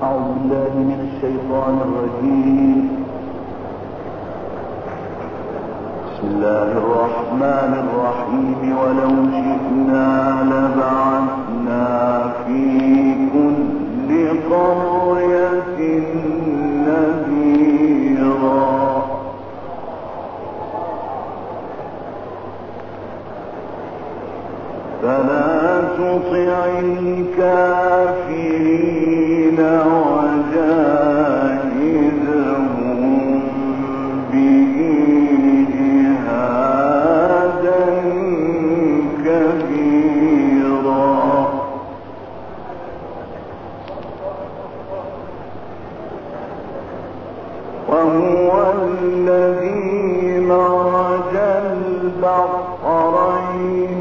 أعوذ بالله من الشيطان الرجيم. بسم الله الرحمن الرحيم. ولو شئنا لبعثنا في كل قرية نذيرا فلا تطع الكافرين وجاهدهم به جهادا كبيرا وهو الذي مرج البحرين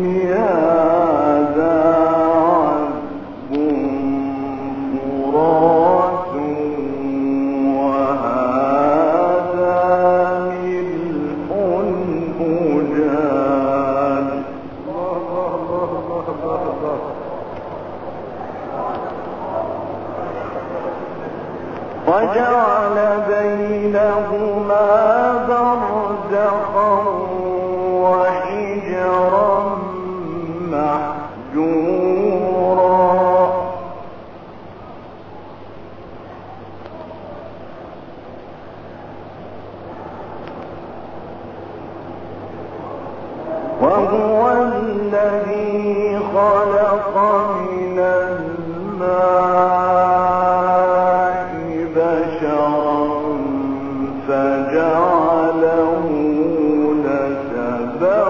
وجعل بينهما برزخا وحجرا محجورا وهو الذي خلق من الماء بشرا فجعله نسبا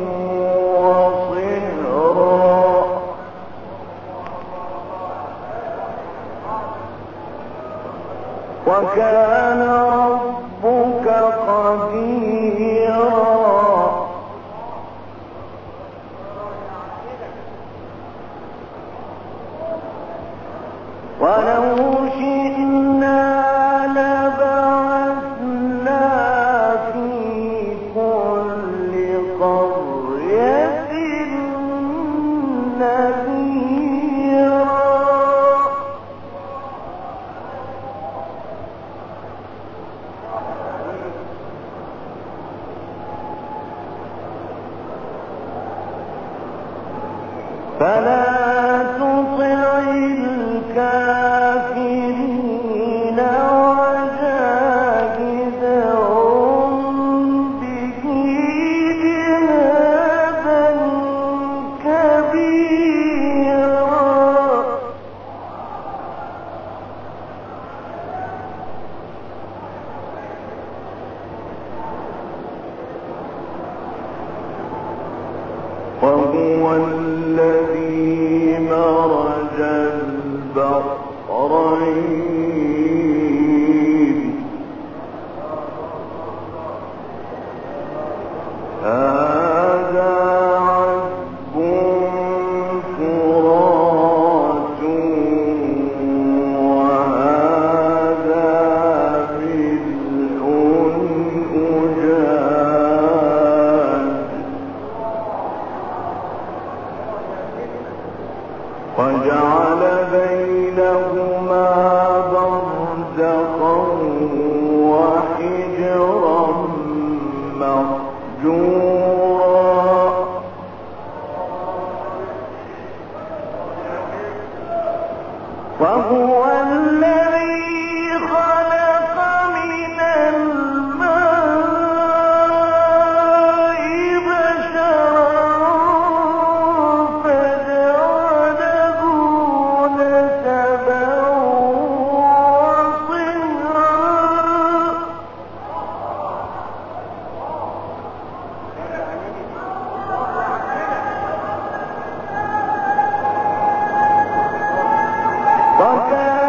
وصهرا وكان ربك قديرا ولو شئنا لبعثنا في كل قرية نذيرا فلا تطع الكافرين وجاهدهم به جهادا كبيرا وهو الذي مرج البحرين هذا عذب فرات وهذا ملح أجاج وجعل بينهما برزخا وحجرا مهجورا وهو الذي خلق من الماء بشرا فجعله نسبا وصهرا وكان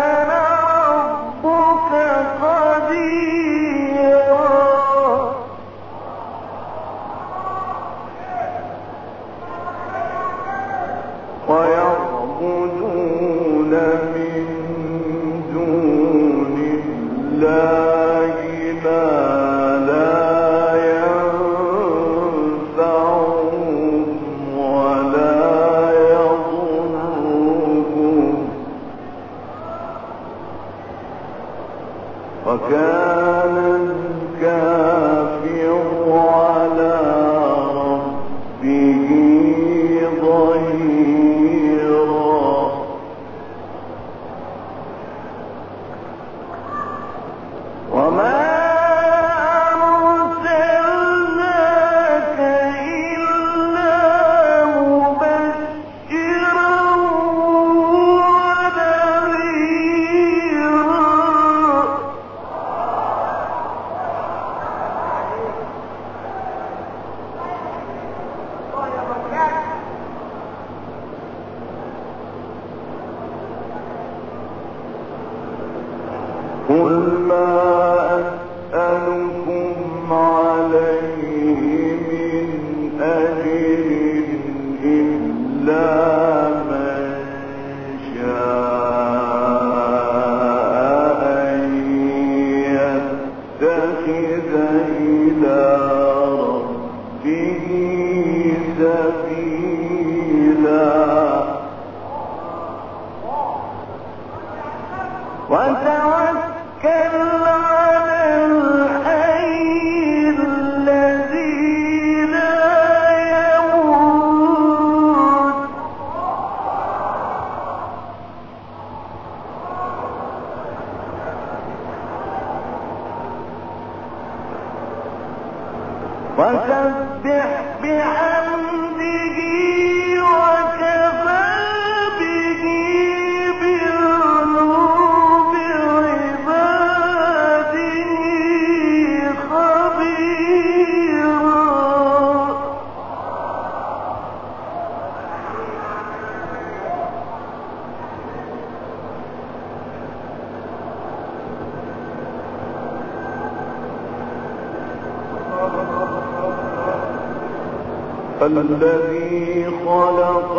الذي خلق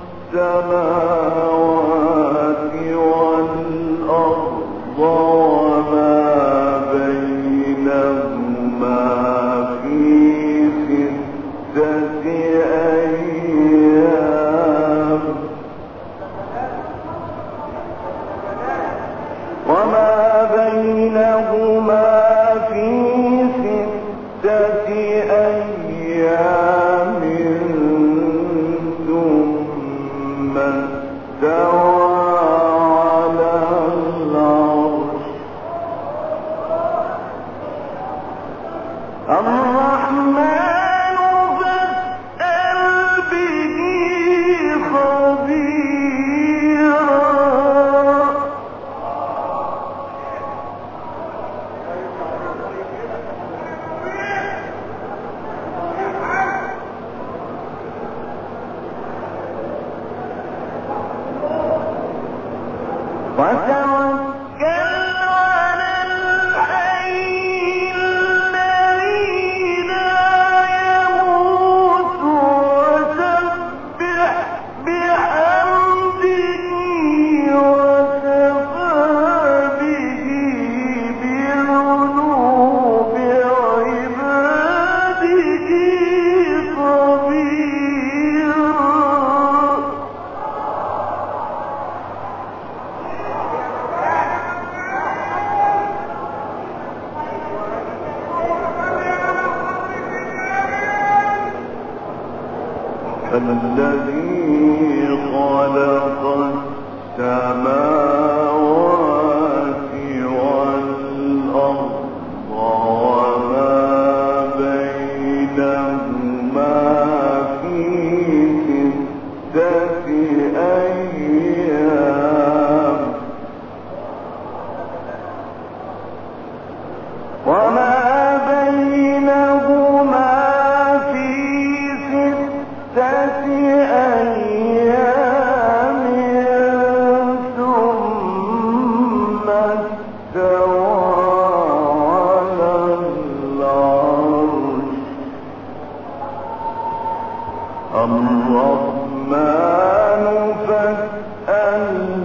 السماوات والأرض وما بينهما في 6 أيام وما بينهما في 6 أيام ثم استوى على العرش الرحمن فاسأل به خبيرا وتوكل على الحي الذي لا يموت وسبح بحمده وكفى به بذنوب عباده خبيرا الذي خلق السماوات والأرض وما بينهما في 6 أيام وما بينهما في 6 أيام ثم استوى على العرش الرحمن فاسأل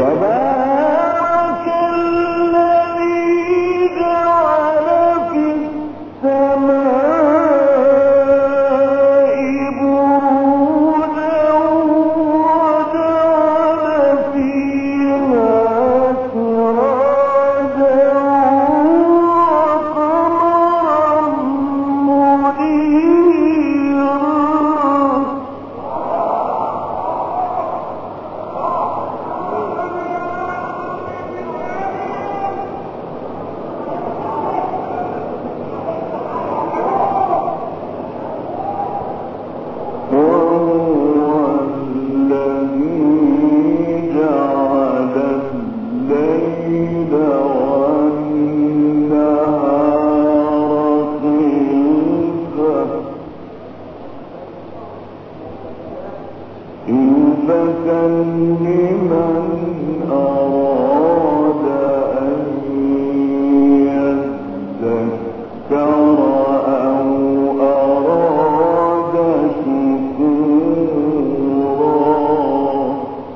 تبارك الذي جعل في السماء بروجا وجعل فيها سراجا وقمرا منيرا. لمن أراد أن يذكر أو أراد شكورا.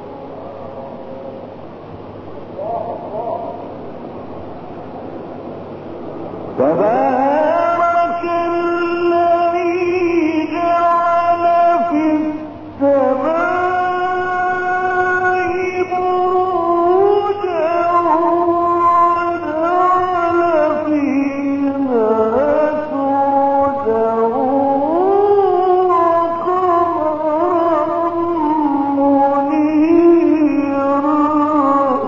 تبارك الذي جعل في السماء بروجا وجعل فيها سرجا وقمرا منيرا.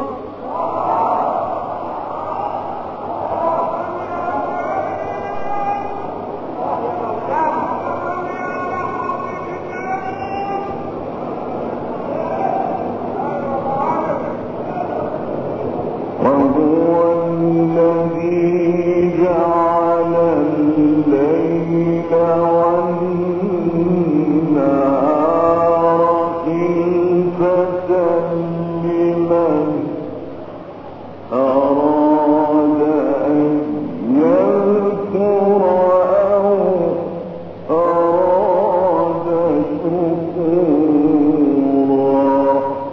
وهو الذي جعل الليل والنهار خلفة لمن أراد أن يذكر أو أراد شكورا.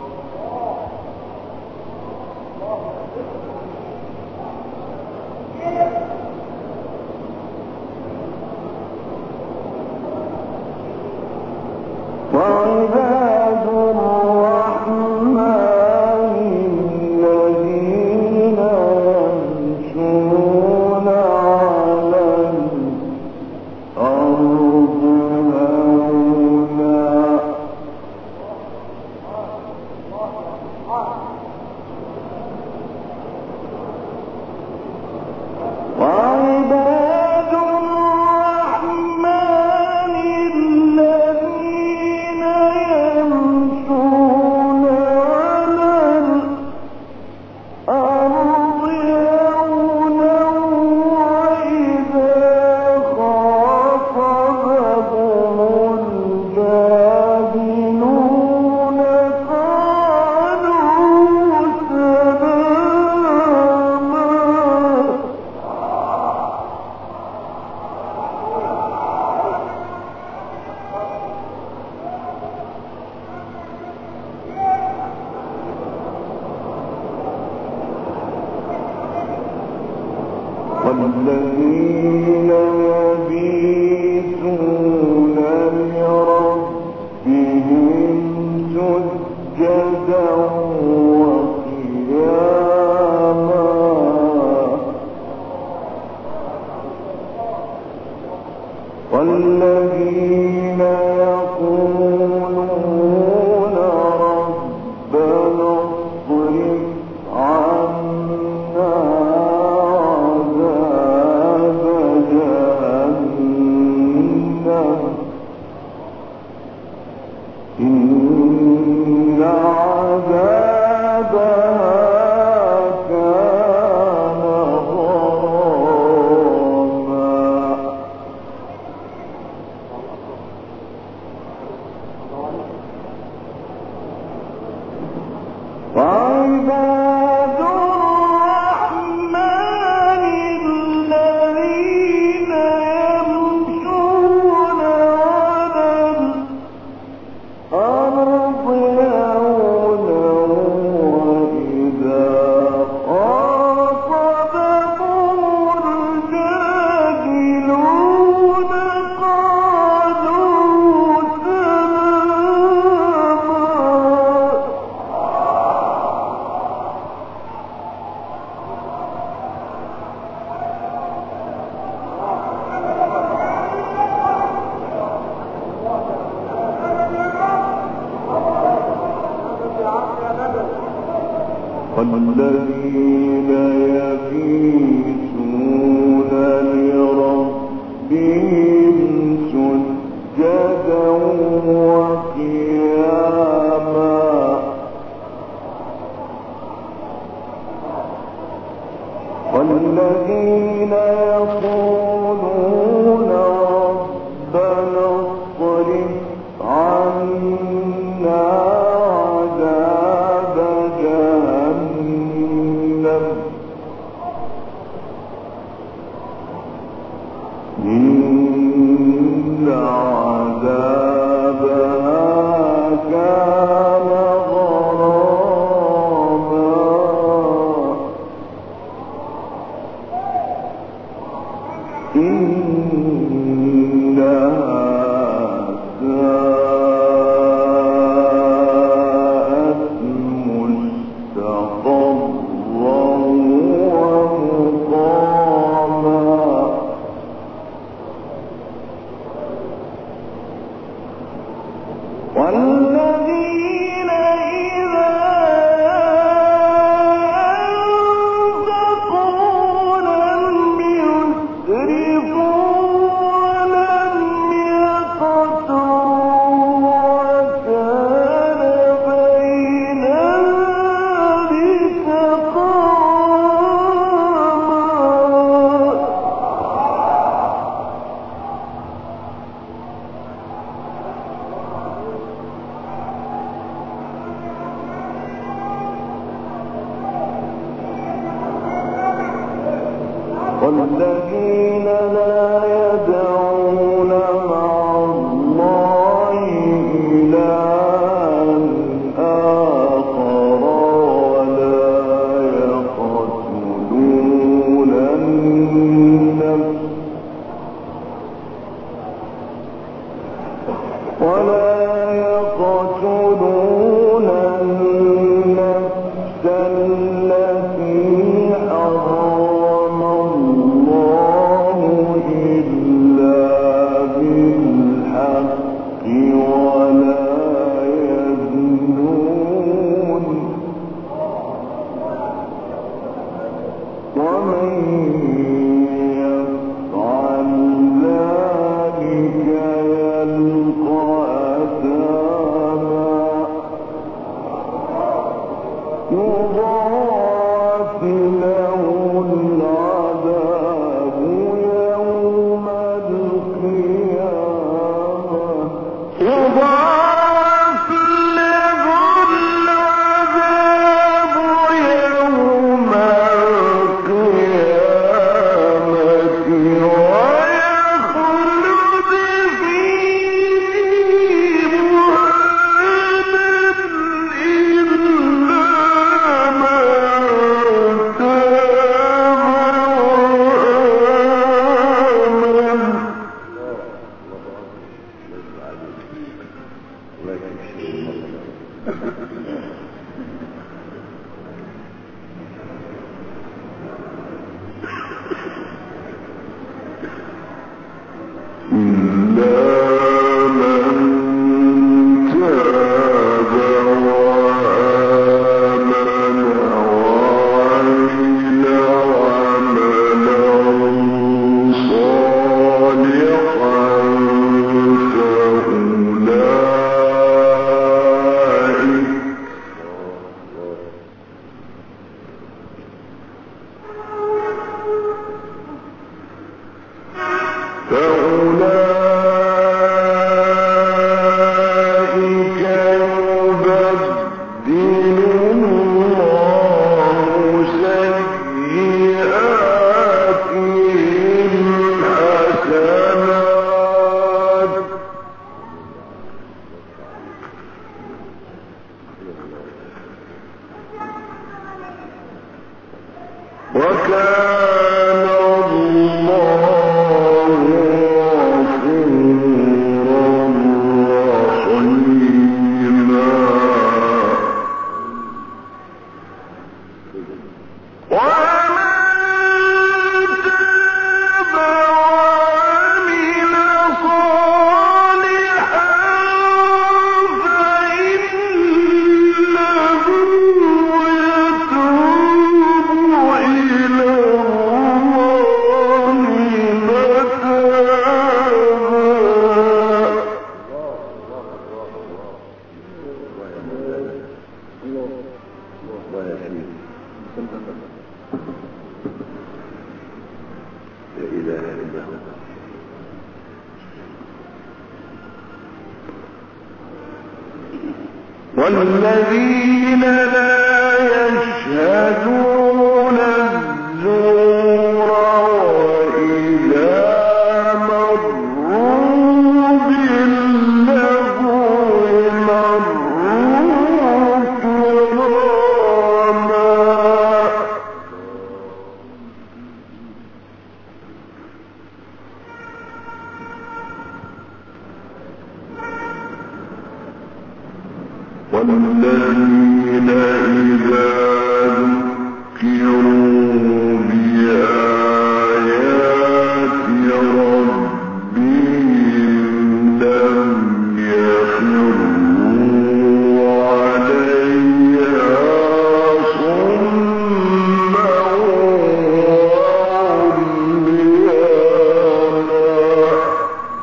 وعباد الرحمن الذين يمشون على الأرض هونا وعباد الرحمن الذين يمشون على الأرض هونا وإذا خاطبهم الجاهلون قالوا سلاما. والذين يبيتون لربهم سجدا وقياما. والذين يقولون ربنا اصرف عنا عذاب جهنم إن عذابها كان غراما. وعباد الرحمن الذين يمشون على الأرض هونا والذين يبيتون لربهم سجدا وقياما والذين يقولون ربنا اصرف عنا عذاب جهنم إن عذابها كان غراما إنها ساءت مستقرا ومقاما والذين إذا أنفقوا لم يسرفوا ولم يقتروا وكان بين ذلك قواما والذين لا يدعون مع الله إلها آخر ولا يقتلون النفس التي حرم الله إلا بالحق ولا يزنون ومن يفعل ذلك يلقى أثاما يضاعف له العذاب يوم القيامة يضاعف له العذاب يوم القيامة ويخلد فيه مهانا إلا من تاب وآمن وعمل عملا صالحا فأولئك يبدل الله سيئاتهم حسنات وكان الله غفورا رحيما ومن تاب وعمل صالحا فإنه يتوب والذين لا يشهدون الزور وإذا مروا باللغو مروا كراما والذين إذا ذكروا بآيات ربهم لم يخروا عليها صما وعميانا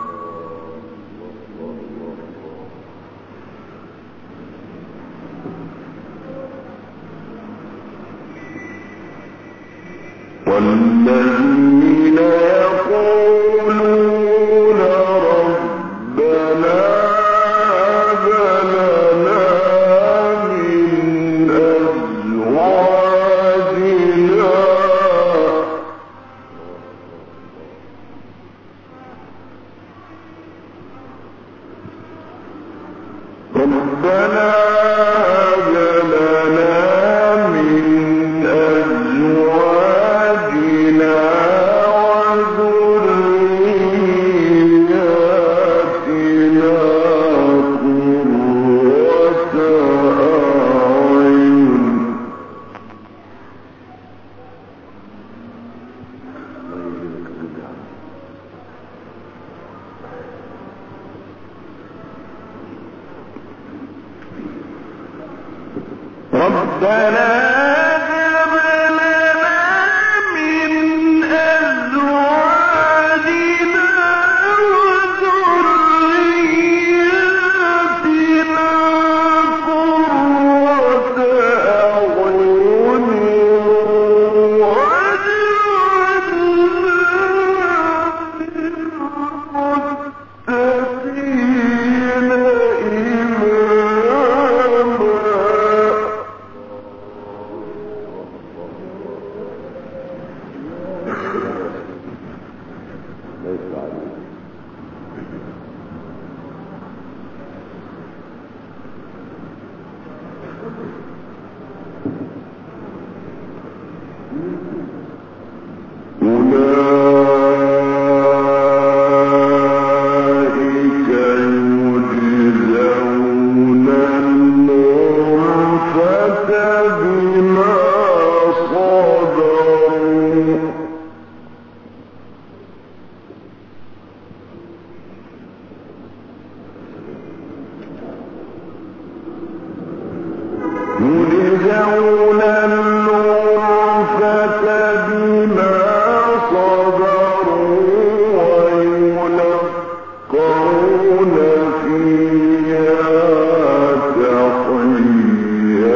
والذين يقولون ربنا هب لنا من أزواجنا ربنا هب لنا من أزواجنا وذرياتنا قرة أعين ربنا هب لنا من أزواجنا وذرياتنا قرة أعين واجعلنا للمتقين إماما أولئك يجزون الغرفة بما صبروا يجزون الغرفة بما صبروا ويلقون فيها تحية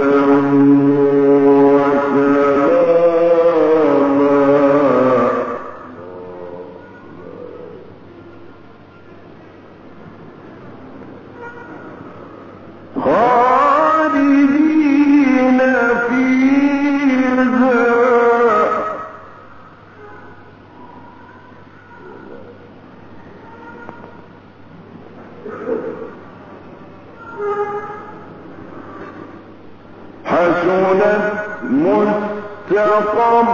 وسلاما خالدين فيها حسنت مستقرا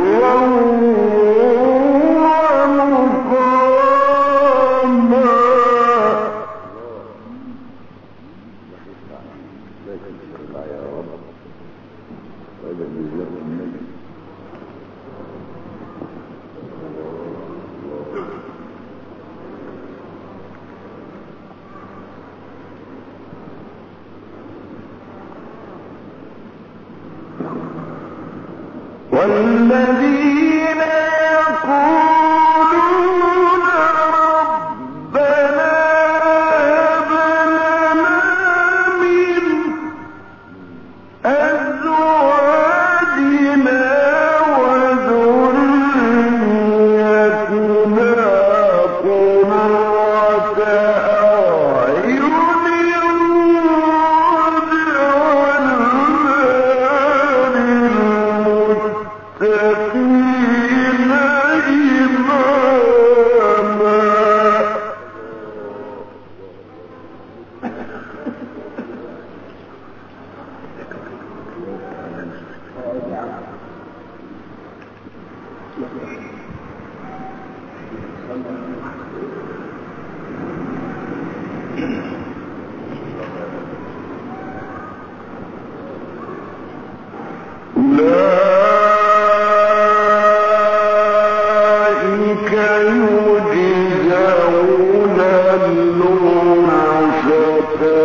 ومقاما والذين يقولون ربنا هب لنا من أزواجنا وذريتنا قرة أعين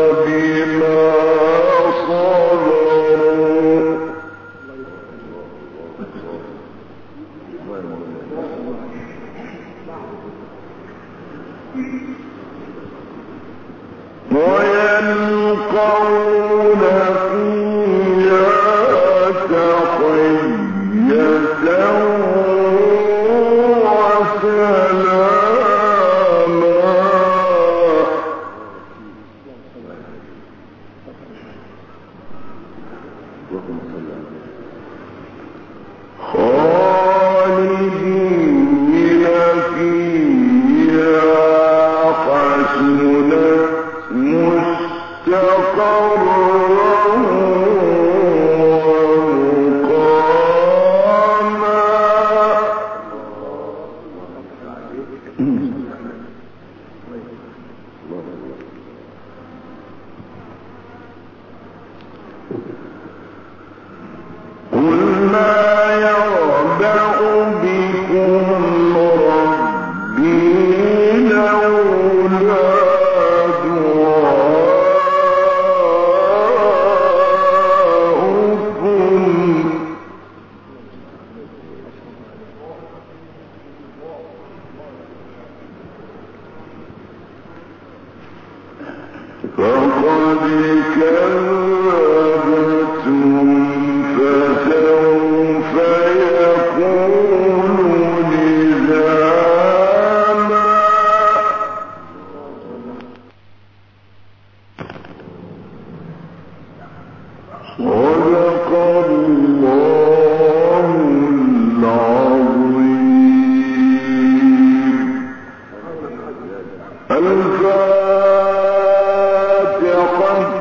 بما صبروا ويلقون فيها تحية الفاتحة